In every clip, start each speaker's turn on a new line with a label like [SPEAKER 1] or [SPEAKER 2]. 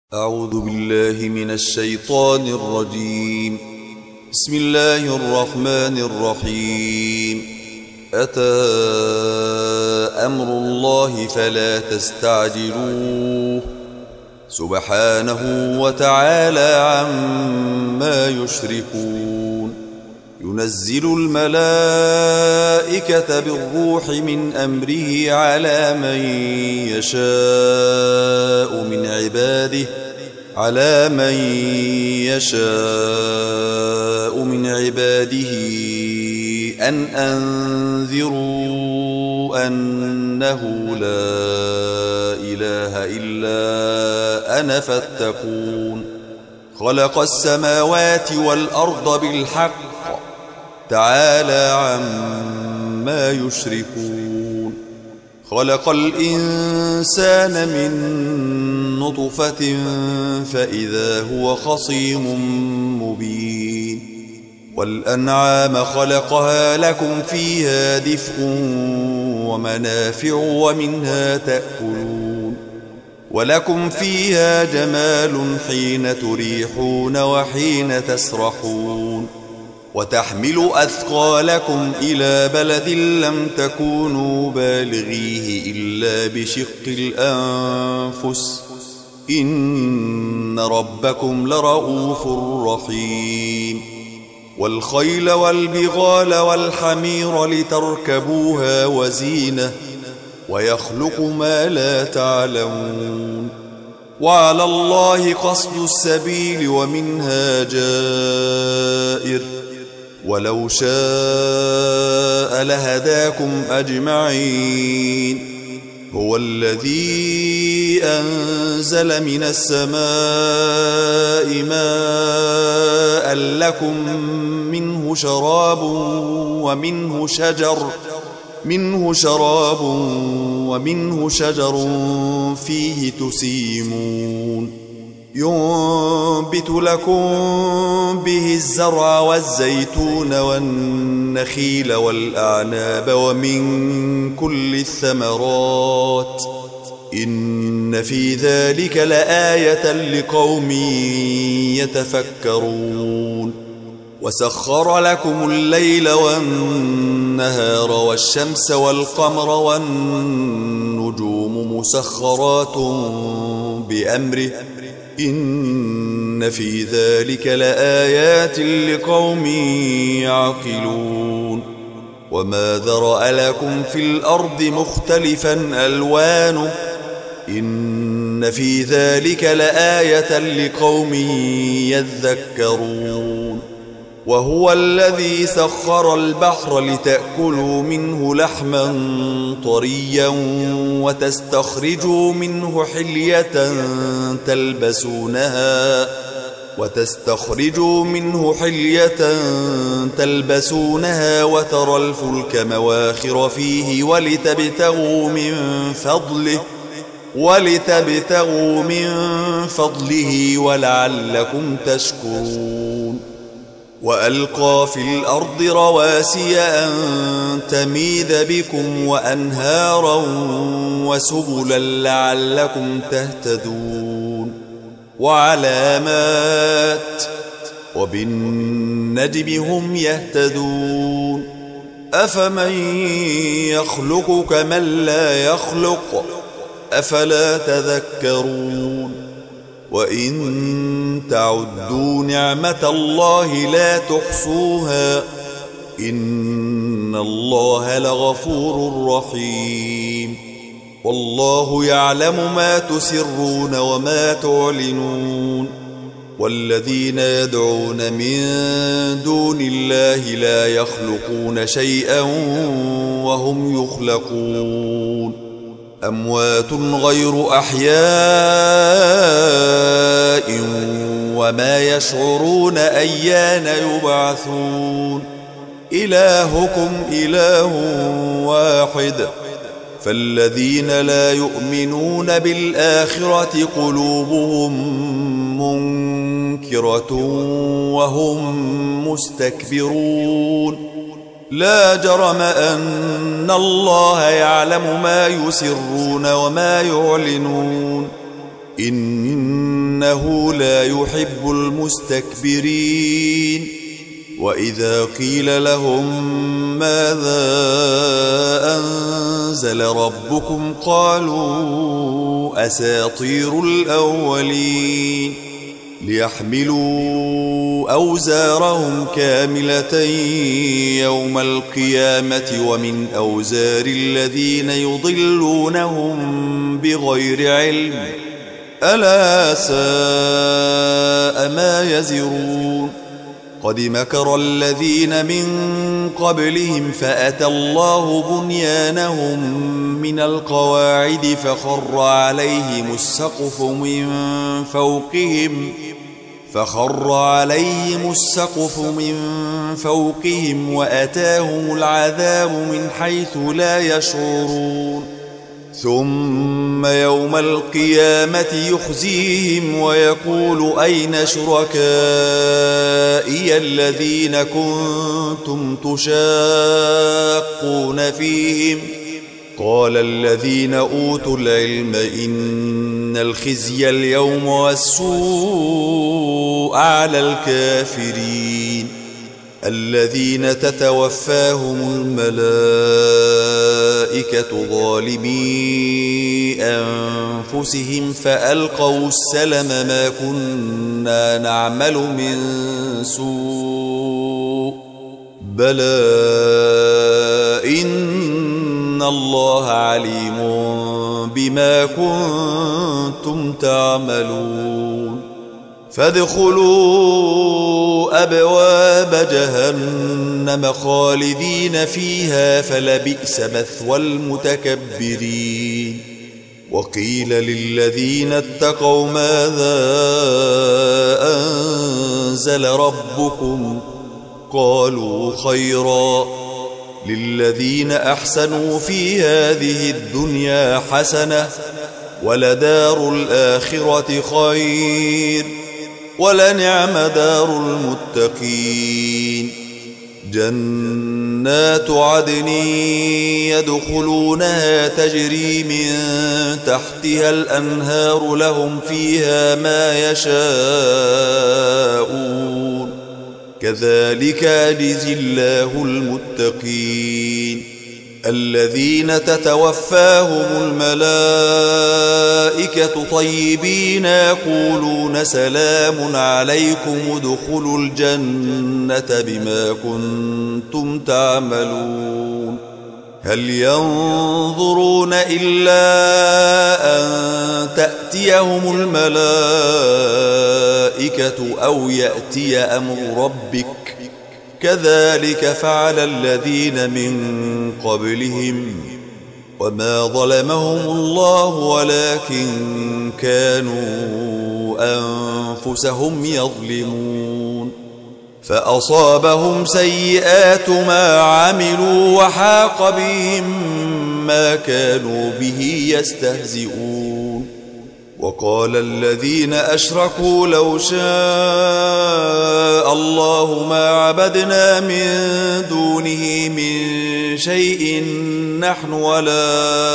[SPEAKER 1] أعوذ بالله من الشيطان الرجيم. بسم الله الرحمن الرحيم. أتى أمر الله فلا تستعجلوه سبحانه وتعالى عما يشركون. ينزل الملائكة بالروح من أمره على من يشاء من عباده أن أنذروا أنه لا إله إلا أنا فاتقون. خلق السماوات والأرض بالحق تعالى عما يشركون. خلق الإنسان من نطفة فإذا هو خصيم مبين. والأنعام خلقها لكم فيها دفء ومنافع ومنها تأكلون. ولكم فيها جمال حين تريحون وحين تسرحون. وتحمل أثقالكم إلى بلد لم تكونوا بالغيه إلا بشق الأنفس إن ربكم لرؤوف رحيم. والخيل والبغال والحمير لتركبوها وزينة ويخلق ما لا تعلمون. وعلى الله قصد السبيل ومنها جائر ولو شاء لهداكم أجمعين. هو الذي أنزل من السماء ماء لكم منه شراب ومنه شجر فيه تسيمون. ينبت لكم به الزرع والزيتون والنخيل والأعناب ومن كل الثمرات إن في ذلك لآية لقوم يتفكرون. وسخر لكم الليل والنهار والشمس والقمر والنجوم مسخرات بأمره إن في ذلك لآيات لقوم يعقلون. وما ذرأ لكم في الأرض مختلفا ألوانه إن في ذلك لآية لقوم يذكرون. وهو الذي سخر البحر لتأكلوا منه لحما طريا وتستخرجوا منه حلية تلبسونها وترى الفلك مواخر فيه ولتبتغوا من فضله ولعلكم تشكرون. وألقى في الأرض رواسي أن تميد بكم وأنهارا وسبلا لعلكم تهتدون. وعلامات وبالنجم هم يهتدون. أفمن يخلق كمن لا يخلق أفلا تذكرون. وإن تعدوا نعمة الله لا تحصوها إن الله لغفور رحيم. والله يعلم ما تسرون وما تعلنون. والذين يدعون من دون الله لا يخلقون شيئا وهم يخلقون. أموات غير أحياء وما يشعرون أيان يبعثون. إلهكم إله واحد فالذين لا يؤمنون بالآخرة قلوبهم منكرة وهم مستكبرون. لا جرم أن الله يعلم ما يسرون وما يعلنون إنه لا يحب المستكبرين وإذا قيل لهم ماذا أنزل ربكم قالوا أساطير الأولين ليحملوا أوزارهم كاملة يوم القيامة ومن أوزار الذين يضلونهم بغير علم ألا ساء ما يزرون قد مكر الذين من قبلهم فأتى الله بنيانهم من القواعد فخر عليهم السقف من فوقهم وأتاهم العذاب من حيث لا يشعرون ثم يوم القيامة يخزيهم ويقول أين شركائي الذين كنتم تشاقون فيهم قال الذين أوتوا العلم إن الخزي اليوم والسوء على الكافرين الذين تتوفاهم الملائكة ظالمي أنفسهم فألقوا السلم ما كنا نعمل من سوء بلى إن الله عليم بما كنتم تعملون فادخلوا أبواب جهنم خالدين فيها فلبئس مثوى المتكبرين وقيل للذين اتقوا ماذا أنزل ربكم قالوا خيرا للذين أحسنوا في هذه الدنيا حسنة ولدار الآخرة خير ولنعم دار المتقين جنات عدن يدخلونها تجري من تحتها الأنهار لهم فيها ما يشاءون كذلك يجزي الله المتقين الذين تتوفاهم الملائكة طيبين يقولون سلام عليكم ادخلوا الجنة بما كنتم تعملون هل ينظرون إلا أن تأتيهم الملائكة أو يأتي أمر ربك كذلك فعل الذين من قبلهم وما ظلمهم الله ولكن كانوا أنفسهم يظلمون فأصابهم سيئات ما عملوا وحاق بهم ما كانوا به يستهزئون وقال الذين أشركوا لو شاء الله ما عبدنا من دونه من شيء نحن ولا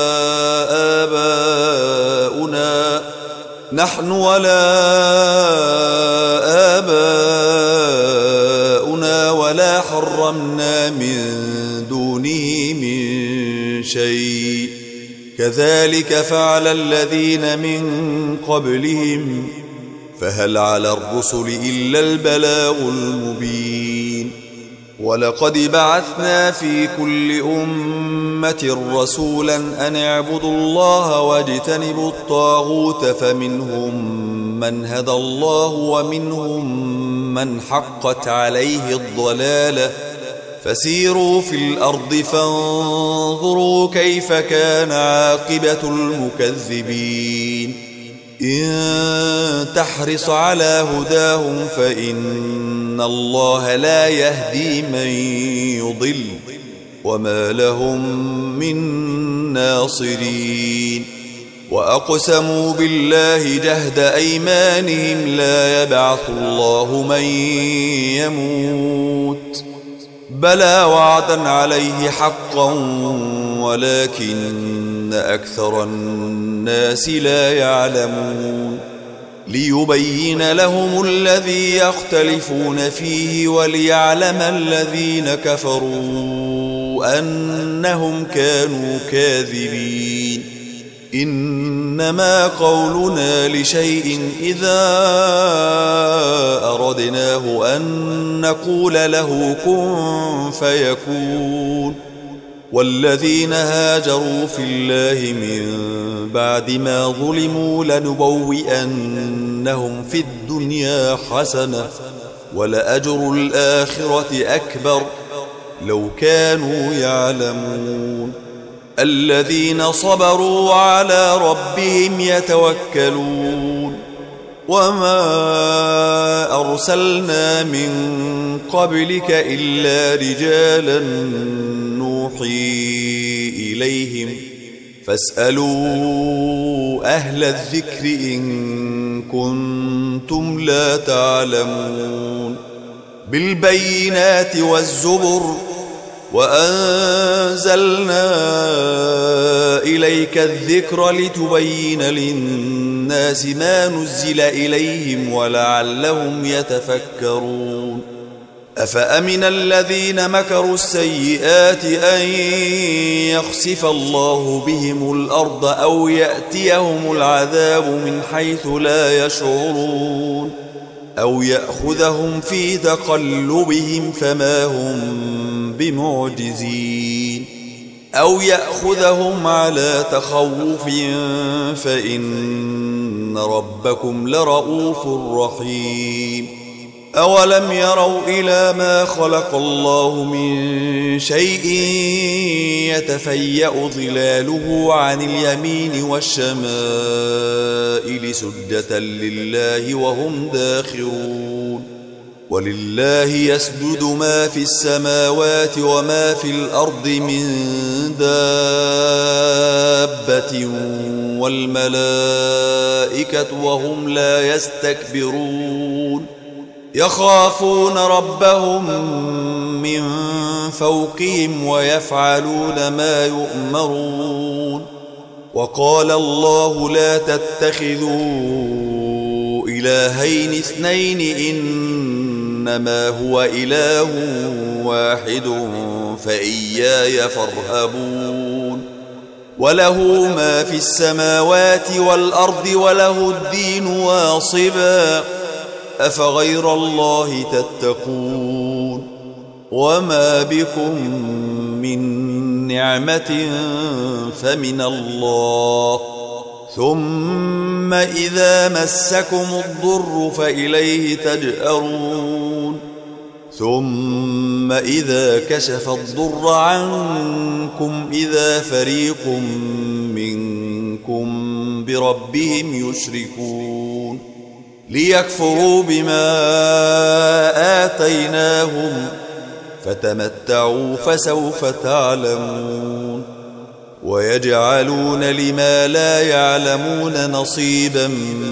[SPEAKER 1] آباؤنا ولا حرمنا من دونه من شيء كذلك فعل الذين من قبلهم فهل على الرسل إلا البلاغ المبين ولقد بعثنا في كل أمة رسولا أن اعبدوا الله واجتنبوا الطاغوت فمنهم من هدى الله ومنهم من حقت عليه الضلالة فسيروا في الأرض فانظروا كيف كان عاقبة المكذبين إن تحرص على هداهم فإن الله لا يهدي من يضل وما لهم من ناصرين وأقسموا بالله جهد أيمانهم لا يبعث الله من يموت بلى وعدا عليه حقا ولكن أكثر الناس لا يعلمون ليبين لهم الذي يختلفون فيه وليعلم الذين كفروا أنهم كانوا كاذبين إنما قولنا لشيء إذا أردناه أن نقول له كن فيكون والذين هاجروا في الله من بعد ما ظلموا لنبوئنهم في الدنيا حسنة ولأجر الآخرة أكبر لو كانوا يعلمون الذين صبروا على ربهم يتوكلون وما أرسلنا من قبلك إلا رجالا نوحي إليهم فاسألوا أهل الذكر إن كنتم لا تعلمون بالبينات والزبر وأنزلنا إليك الذكر لتبين للناس ما نزل إليهم ولعلهم يتفكرون أفأمن الذين مكروا السيئات أن يخسف الله بهم الأرض أو يأتيهم العذاب من حيث لا يشعرون أو يأخذهم في تقلبهم فما هم بمعجزين أو يأخذهم على تخوف فإن ربكم لرؤوف رحيم أولم يروا إلى ما خلق الله من شيء يتفيأ ظلاله عن اليمين والشمائل سجدا لله وهم داخرون ولله يسجد ما في السماوات وما في الأرض من دابة والملائكة وهم لا يستكبرون يخافون ربهم من فوقهم ويفعلون ما يؤمرون وقال الله لا تتخذوا إلهين اثنين إنما هو إله واحد فإياي فارهبون وله ما في السماوات والأرض وله الدين واصبا أفغير الله تتقون وما بكم من نعمة فمن الله ثم إذا مسكم الضر فإليه تجأرون ثم إذا كشف الضر عنكم إذا فريق منكم بربهم يشركون ليكفروا بما آتيناهم فتمتعوا فسوف تعلمون ويجعلون لما لا يعلمون نصيبا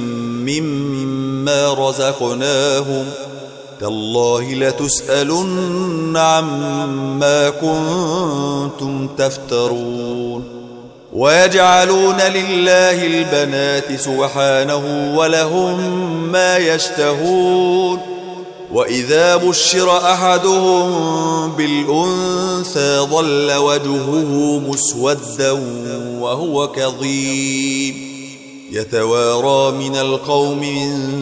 [SPEAKER 1] مما رزقناهم تالله لتسألن عما كنتم تفترون ويجعلون لله البنات سبحانه ولهم ما يشتهون وإذا بشر أحدهم بالأنثى ظل وجهه مسودا وهو كظيم يتوارى من القوم من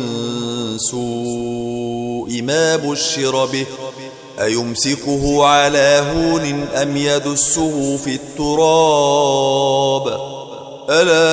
[SPEAKER 1] سوء ما بشر به أيمسكه على هون أم يدسه في التراب ألا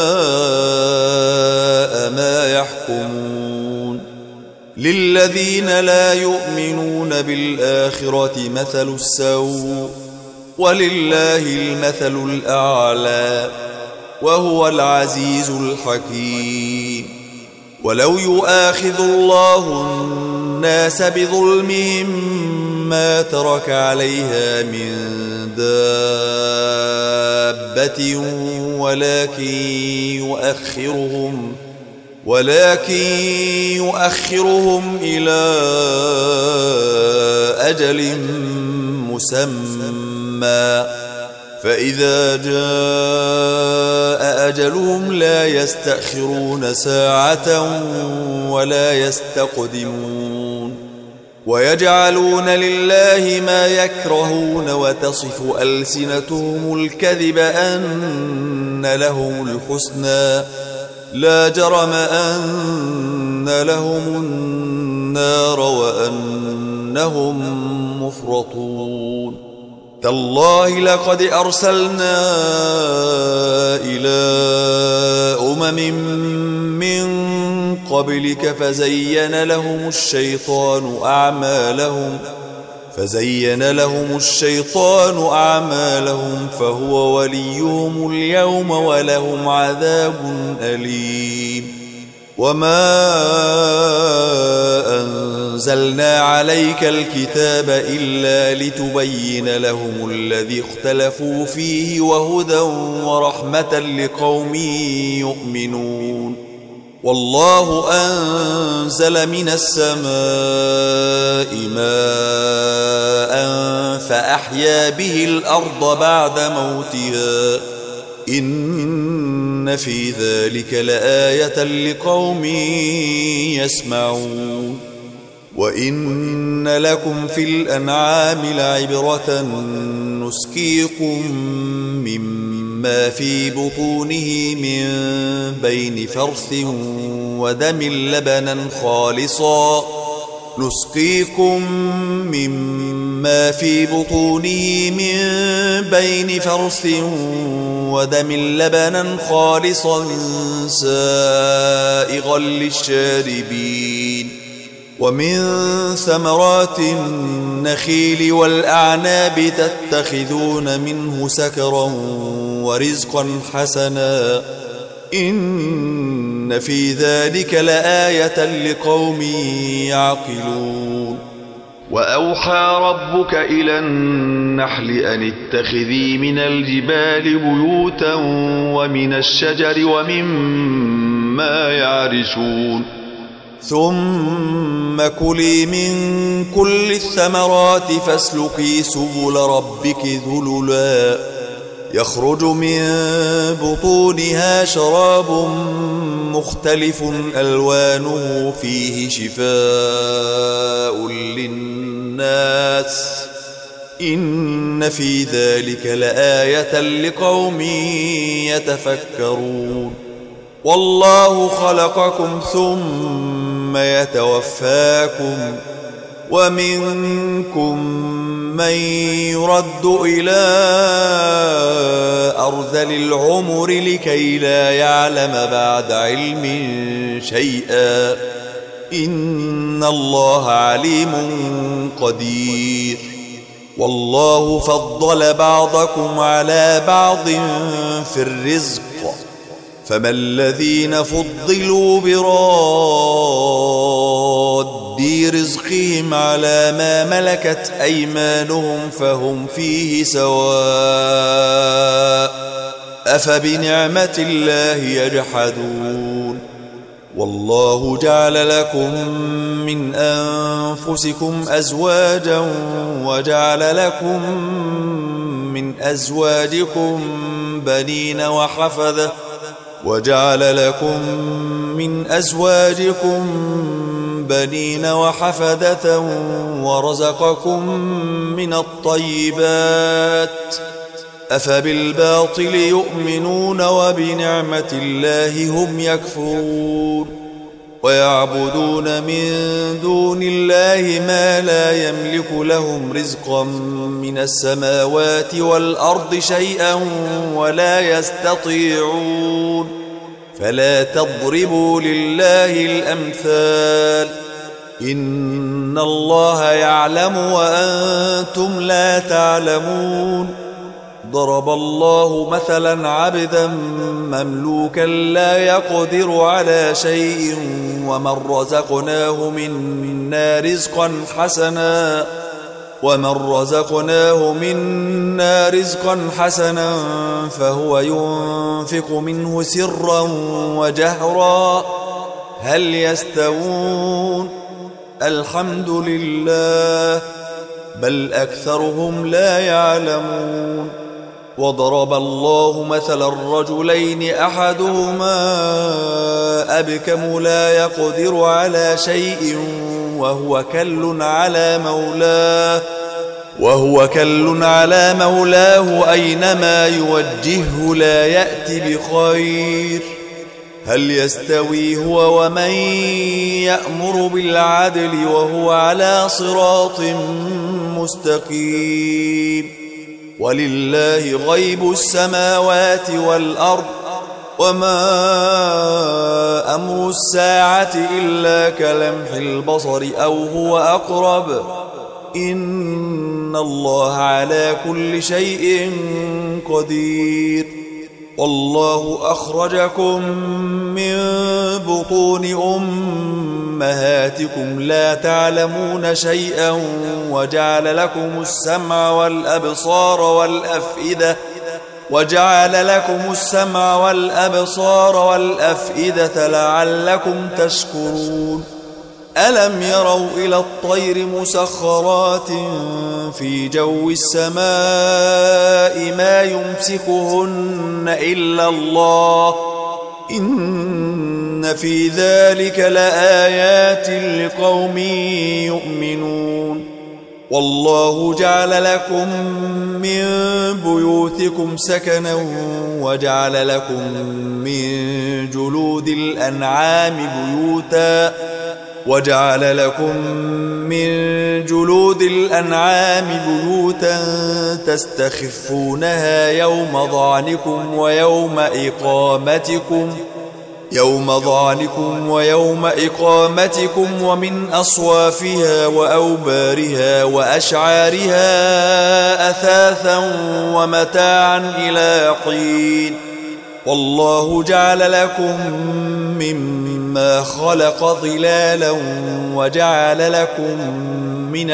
[SPEAKER 1] ساء ما يحكمون للذين لا يؤمنون بالآخرة مثل السوء ولله المثل الأعلى وهو العزيز الحكيم ولو يؤاخذ الله الناس بظلمهم ما ترك عليها من دابة ولكن يؤخرهم إلى أجل مسمى فإذا جاء أجلهم لا يستأخرون ساعة ولا يستقدمون ويجعلون لله ما يكرهون وتصف ألسنتهم الكذب أن لهم الحسنى لا جرم أن لهم النار وأنهم مفرطون تالله لقد أرسلنا إلى من قبلك فزين لهم الشيطان أعمالهم فهو وليهم اليوم ولهم عذاب أليم وما أنزلنا عليك الكتاب إلا لتبين لهم الذي اختلفوا فيه وهدى ورحمة لقوم يؤمنون والله أنزل من السماء ماء فأحيا به الأرض بعد موتها إن في ذلك لآية لقوم يسمعون وإن لكم في الأنعام لعبرة نسقيكم مما في بطونه من بين فرث ودم لبنا خالصا سائغا للشاربين ومن ثمرات النخيل والأعناب تتخذون منه سكرا ورزقا حسنا إن في ذلك لآية لقوم يعقلون وأوحى ربك إلى النحل أن اتخذي من الجبال بيوتا ومن الشجر ومما يعرشون ثم كلي من كل الثمرات فاسلكي سبل ربك ذللا يخرج من بطونها شراب مختلف ألوانه فيه شفاء للناس إن في ذلك لآية لقوم يتفكرون والله خلقكم ثم يتوفاكم ومنكم من يرد إلى أرذل العمر لكي لا يعلم بعد علم شيئا إن الله عليم قدير والله فضل بعضكم على بعض في الرزق فما الذين فضلوا براد رزقهم على ما ملكت أيمانهم فهم فيه سواء أفبنعمة الله يجحدون والله جعل لكم من أنفسكم أزواجا وجعل لكم من أزواجكم بنين وحفدة ورزقكم من الطيبات أفبالباطل يؤمنون وبنعمة الله هم يكفرون ويعبدون من دون الله ما لا يملك لهم رزقا من السماوات والأرض شيئا ولا يستطيعون فلا تضربوا لله الأمثال إن الله يعلم وأنتم لا تعلمون ضرب الله مثلا عبدا مملوكا لا يقدر على شيء ومن رزقناه منا رزقا حسنا فهو ينفق منه سرا وجهرا هل يستوون الحمد لله بل أكثرهم لا يعلمون. وضرب الله مثلا الرجلين أحدهما أبكم لا يقدر على شيء وهو كل على مولاه أينما يوجهه لا يأتي بخير. هل يستوي هو ومن يأمر بالعدل وهو على صراط مستقيم؟ ولله غيب السماوات والأرض وما أمر الساعة إلا كلمح البصر أو هو أقرب إن الله على كل شيء قدير. والله أخرجكم من بطون أمهاتكم لا تعلمون شيئا وجعل لكم السمع والأبصار والأفئدة لعلكم تشكرون. ألم يروا إلى الطير مسخرات في جو السماء ما يمسكهن إلا الله إن في ذلك لآيات لقوم يؤمنون. والله جعل لكم من بيوتكم سكنا وجعل لكم من جلود الأنعام بيوتا تستخفونها يوم ضعنكم ويوم إقامتكم ومن أصوافها وأوبارها وأشعارها أثاثا ومتاعا إلى حين. والله جعل لكم مما خلق ظلالا وجعل لكم من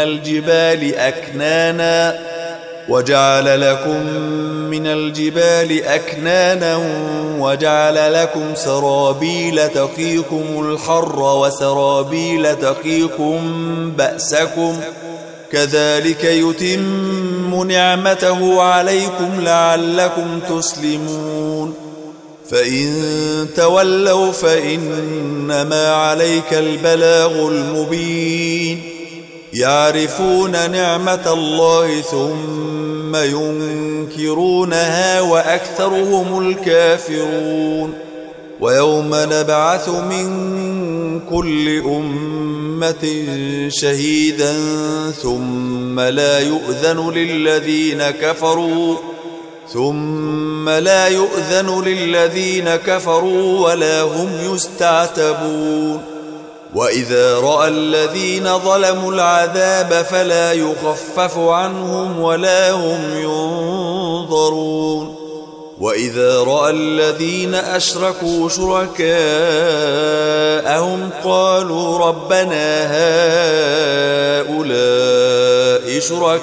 [SPEAKER 1] الجبال أكنانا وجعل لكم سرابيل تقيكم الحر وسرابيل تقيكم بأسكم كذلك يتم نعمته عليكم لعلكم تسلمون. فإن تولوا فإنما عليك البلاغ المبين. يعرفون نعمة الله ثم ينكرونها وأكثرهم الكافرون. ويوم نبعث من كل أمة شهيدا ثم لا يؤذن للذين كفروا ولا هم يستعتبون. وإذا رأى الذين ظلموا العذاب فلا يخفف عنهم ولا هم ينظرون. وإذا رأى الذين أشركوا شركاءهم قالوا ربنا هؤلاء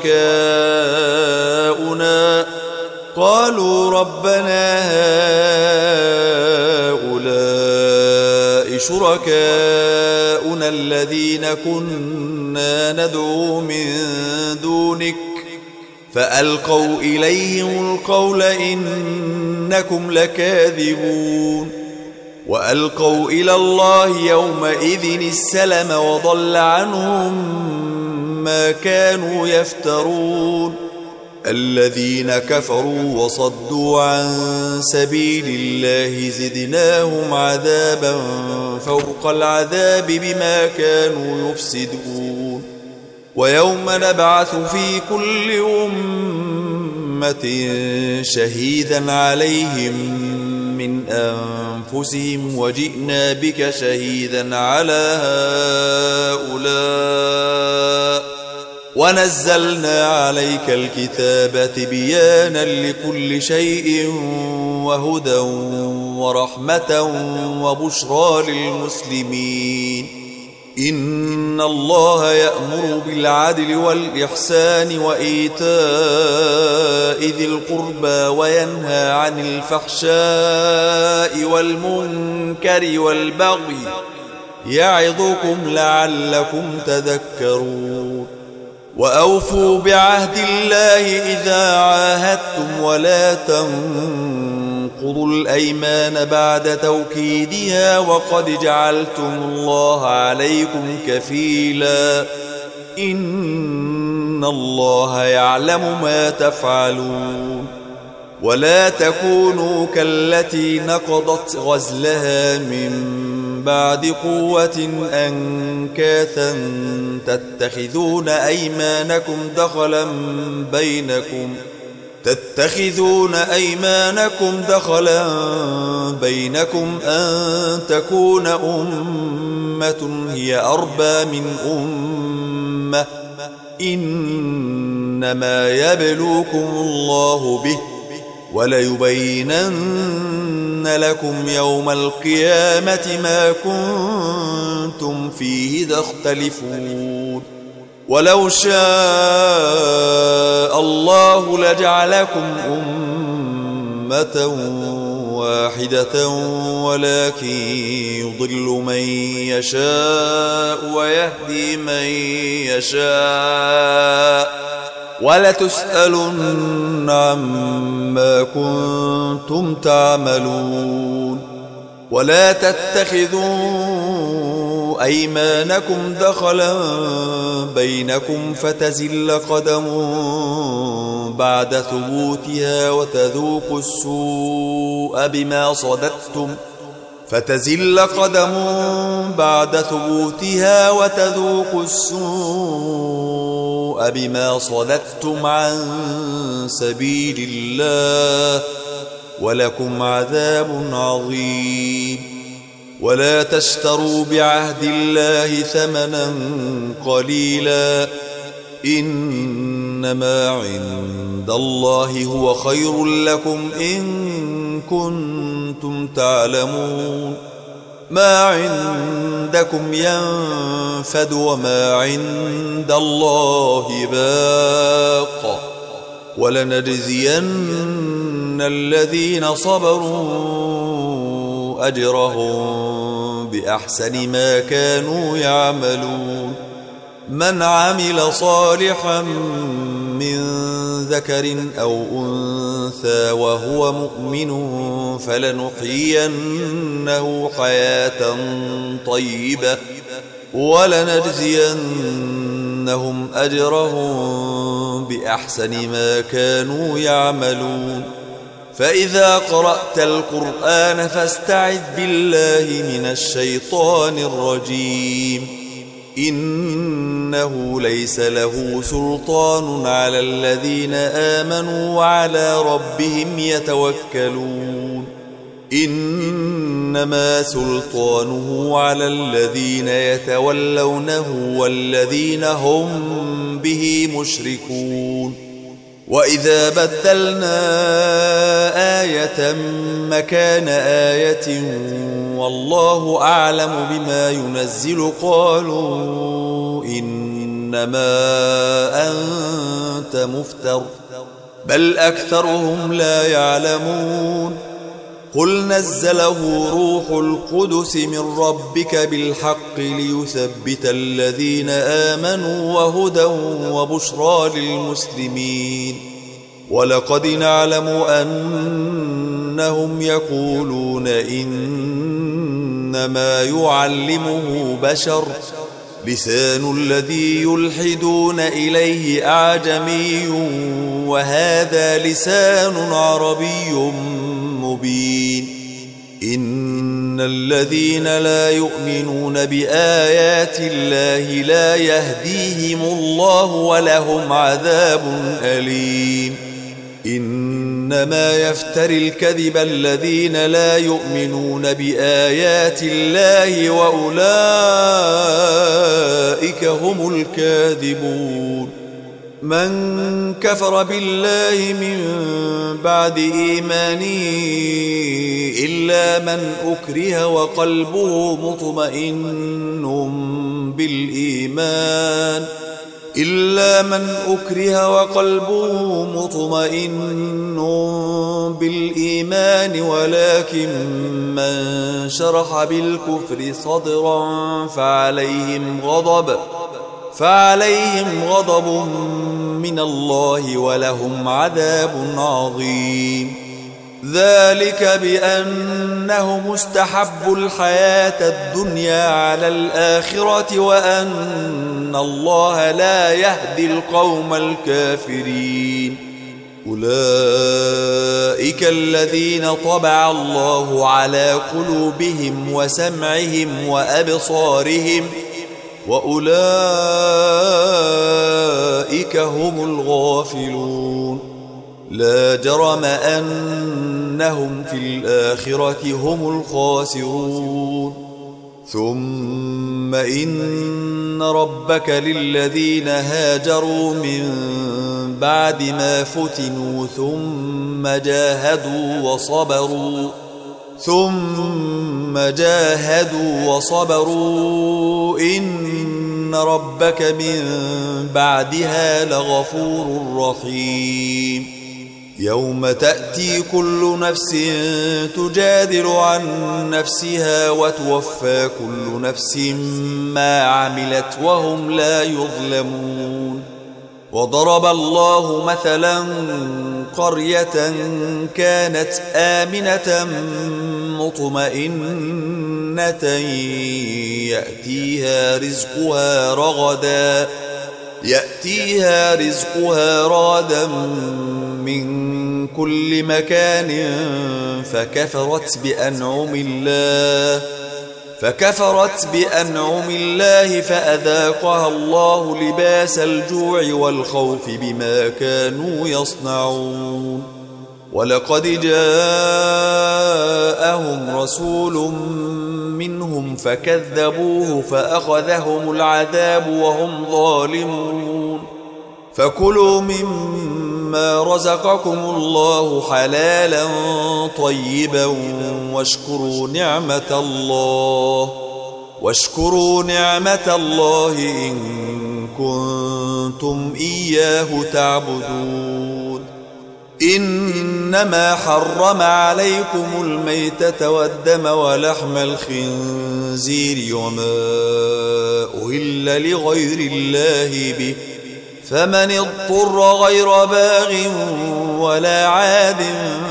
[SPEAKER 1] شركاؤنا الذين كنا ندعو من دونك فألقوا إليهم القول إنكم لكاذبون. وألقوا إلى الله يومئذ السلم وضل عنهم ما كانوا يفترون. الذين كفروا وصدوا عن سبيل الله زدناهم عذابا فوق العذاب بما كانوا يفسدون. ويوم نبعث في كل أمة شهيدا عليهم من أنفسهم وجئنا بك شهيدا على هؤلاء ونزلنا عليك الكتاب تبيانا لكل شيء وهدى ورحمة وبشرى للمسلمين. إن الله يأمر بالعدل والإحسان وإيتاء ذي القربى وينهى عن الفحشاء والمنكر والبغي يعظكم لعلكم تذكرون. وأوفوا بعهد الله إذا عاهدتم ولا تنقضوا الأيمان بعد توكيدها وقد جعلتم الله عليكم كفيلا إن الله يعلم ما تفعلون ولا تكونوا كالتي نقضت غزلها من بعد قوة أنكاثا تتخذون أيمانكم دخلا بينكم أن تكون أمة هي أربى من أمة إنما يبلوكم الله به وليبينن لكم يوم القيامة ما كنتم فيه تختلفون ولو شاء الله لجعلكم أمة واحدة ولكن يضل من يشاء ويهدي من يشاء ولتسألن عما كنتم تعملون ولا تتخذوا أيمانكم دخلا بينكم فتزل قدم بعد ثبوتها وتذوقوا السوء بما صددتم عن سبيل الله ولكم عذاب عظيم ولا تشتروا بعهد الله ثمنا قليلا إنما عند الله هو خير لكم إن كنتم تعلمون ما عندكم ينفد وما عند الله باق ولنجزين الذين صبروا أجرهم بأحسن ما كانوا يعملون من عمل صالحا من ذكر أو أنثى وهو مؤمن فلنحيينه حياة طيبة ولنجزينهم أجرهم بأحسن ما كانوا يعملون فإذا قرأت القرآن فاستعذ بالله من الشيطان الرجيم إنه ليس له سلطان على الذين آمنوا وعلى ربهم يتوكلون إنما سلطانه على الذين يتولونه والذين هم به مشركون وإذا بدلنا آية مكان آية والله أعلم بما ينزل قالوا إنما أنت مفتر بل أكثرهم لا يعلمون قل نزله روح القدس من ربك بالحق ليثبت الذين آمنوا وهدى وبشرى للمسلمين ولقد نعلم أنهم يقولون إنما يعلمه بشر لسان الذي يلحدون إليه أعجمي وهذا لسان عربي مبين إن الذين لا يؤمنون بآيات الله لا يهديهم الله ولهم عذاب أليم إنما يفتري الكذب الذين لا يؤمنون بآيات الله وأولئك هم الكاذبون من كفر بالله من بعد إيمانه إلا من أكره وقلبه مطمئن بالإيمان ولكن من شرح بالكفر صدرا فعليهم غضب من الله ولهم عذاب عظيم. ذلك بأنهم استحبوا الحياة الدنيا على الآخرة وأن الله لا يهدي القوم الكافرين. أولئك الذين طبع الله على قلوبهم وسمعهم وأبصارهم وأولئك هم الغافلون. لا جرم أنهم في الآخرة هم الخاسرون. ثم إن ربك للذين هاجروا من بعد ما فتنوا ثم جاهدوا وصبروا إن ربك من بعدها لغفور رحيم. يوم تأتي كل نفس تجادل عن نفسها وتوفى كل نفس ما عملت وهم لا يظلمون. وضرب الله مثلا قرية كانت آمنة مطمئنة يأتيها رزقها رغدا من كل مكان فكفرت بأنعم الله فأذاقها الله لباس الجوع والخوف بما كانوا يصنعون. ولقد جاءهم رسول منهم فكذبوه فأخذهم العذاب وهم ظالمون. فكلوا مما رزقكم الله حلالا طيبا واشكروا نعمة الله إن كنتم إياه تعبدون. إنما حرم عليكم الميتة والدم ولحم الخنزير وما أهل لغير الله به، فمن اضطر غير باغ ولا عاد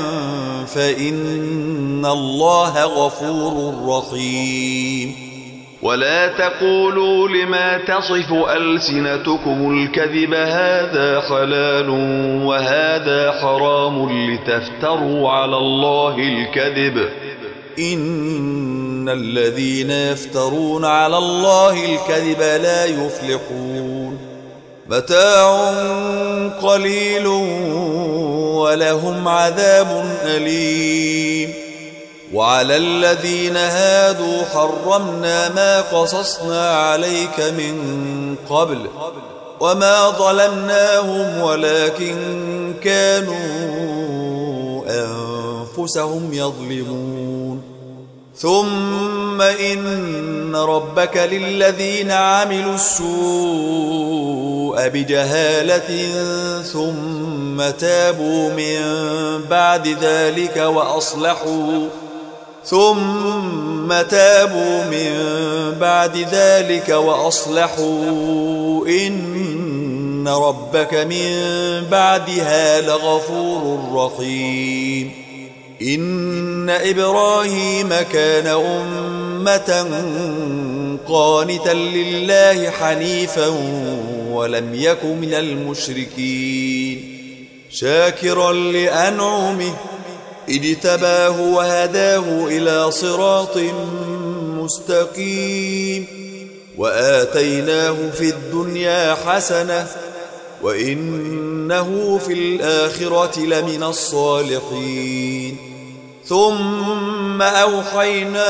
[SPEAKER 1] فإن الله غفور رحيم. ولا تقولوا لما تصف ألسنتكم الكذب هذا حلال وهذا حرام لتفتروا على الله الكذب، إن الذين يفترون على الله الكذب لا يفلحون. متاع قليل ولهم عذاب أليم. وعلى الذين هادوا حرمنا ما قصصنا عليك من قبل وما ظلمناهم ولكن كانوا أنفسهم يظلمون. ثم إن ربك للذين عملوا السوء بجهالة ثم تابوا من بعد ذلك وأصلحوا إن ربك من بعدها لغفور رحيم. إن إبراهيم كان أمة قانتا لله حنيفا ولم يك من المشركين، شاكرا لأنعمه اجتباه وهداه إلى صراط مستقيم. وآتيناه في الدنيا حسنة وإنه في الآخرة لمن الصالحين. ثم أوحينا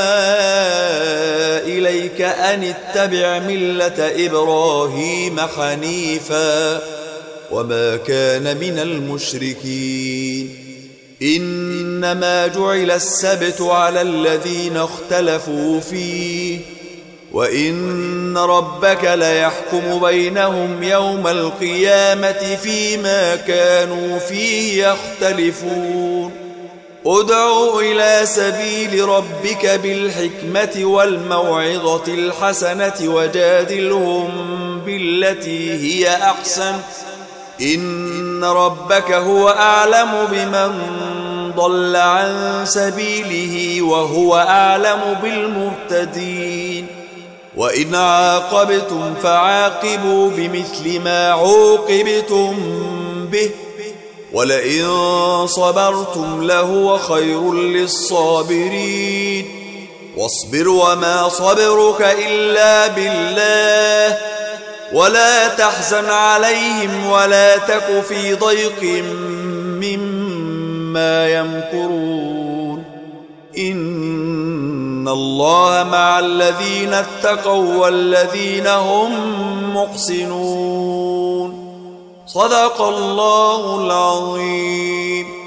[SPEAKER 1] إليك أن اتبع ملة إبراهيم حنيفا وما كان من المشركين. إنما جعل السبت على الذين اختلفوا فيه وإن ربك ليحكم بينهم يوم القيامة فيما كانوا فيه يختلفون. ادع إلى سبيل ربك بالحكمة والموعظة الحسنة وجادلهم بالتي هي أحسن إن ربك هو أعلم بمن ضل عن سبيله وهو أعلم بالمهتدين وإن عاقبتم فعاقبوا بمثل ما عوقبتم به ولئن صبرتم لهو خير للصابرين واصبر وما صبرك إلا بالله ولا تحزن عليهم ولا تك في ضيق مما يمكرون إن الله مع الذين اتقوا والذين هم محسنون صدق الله العظيم.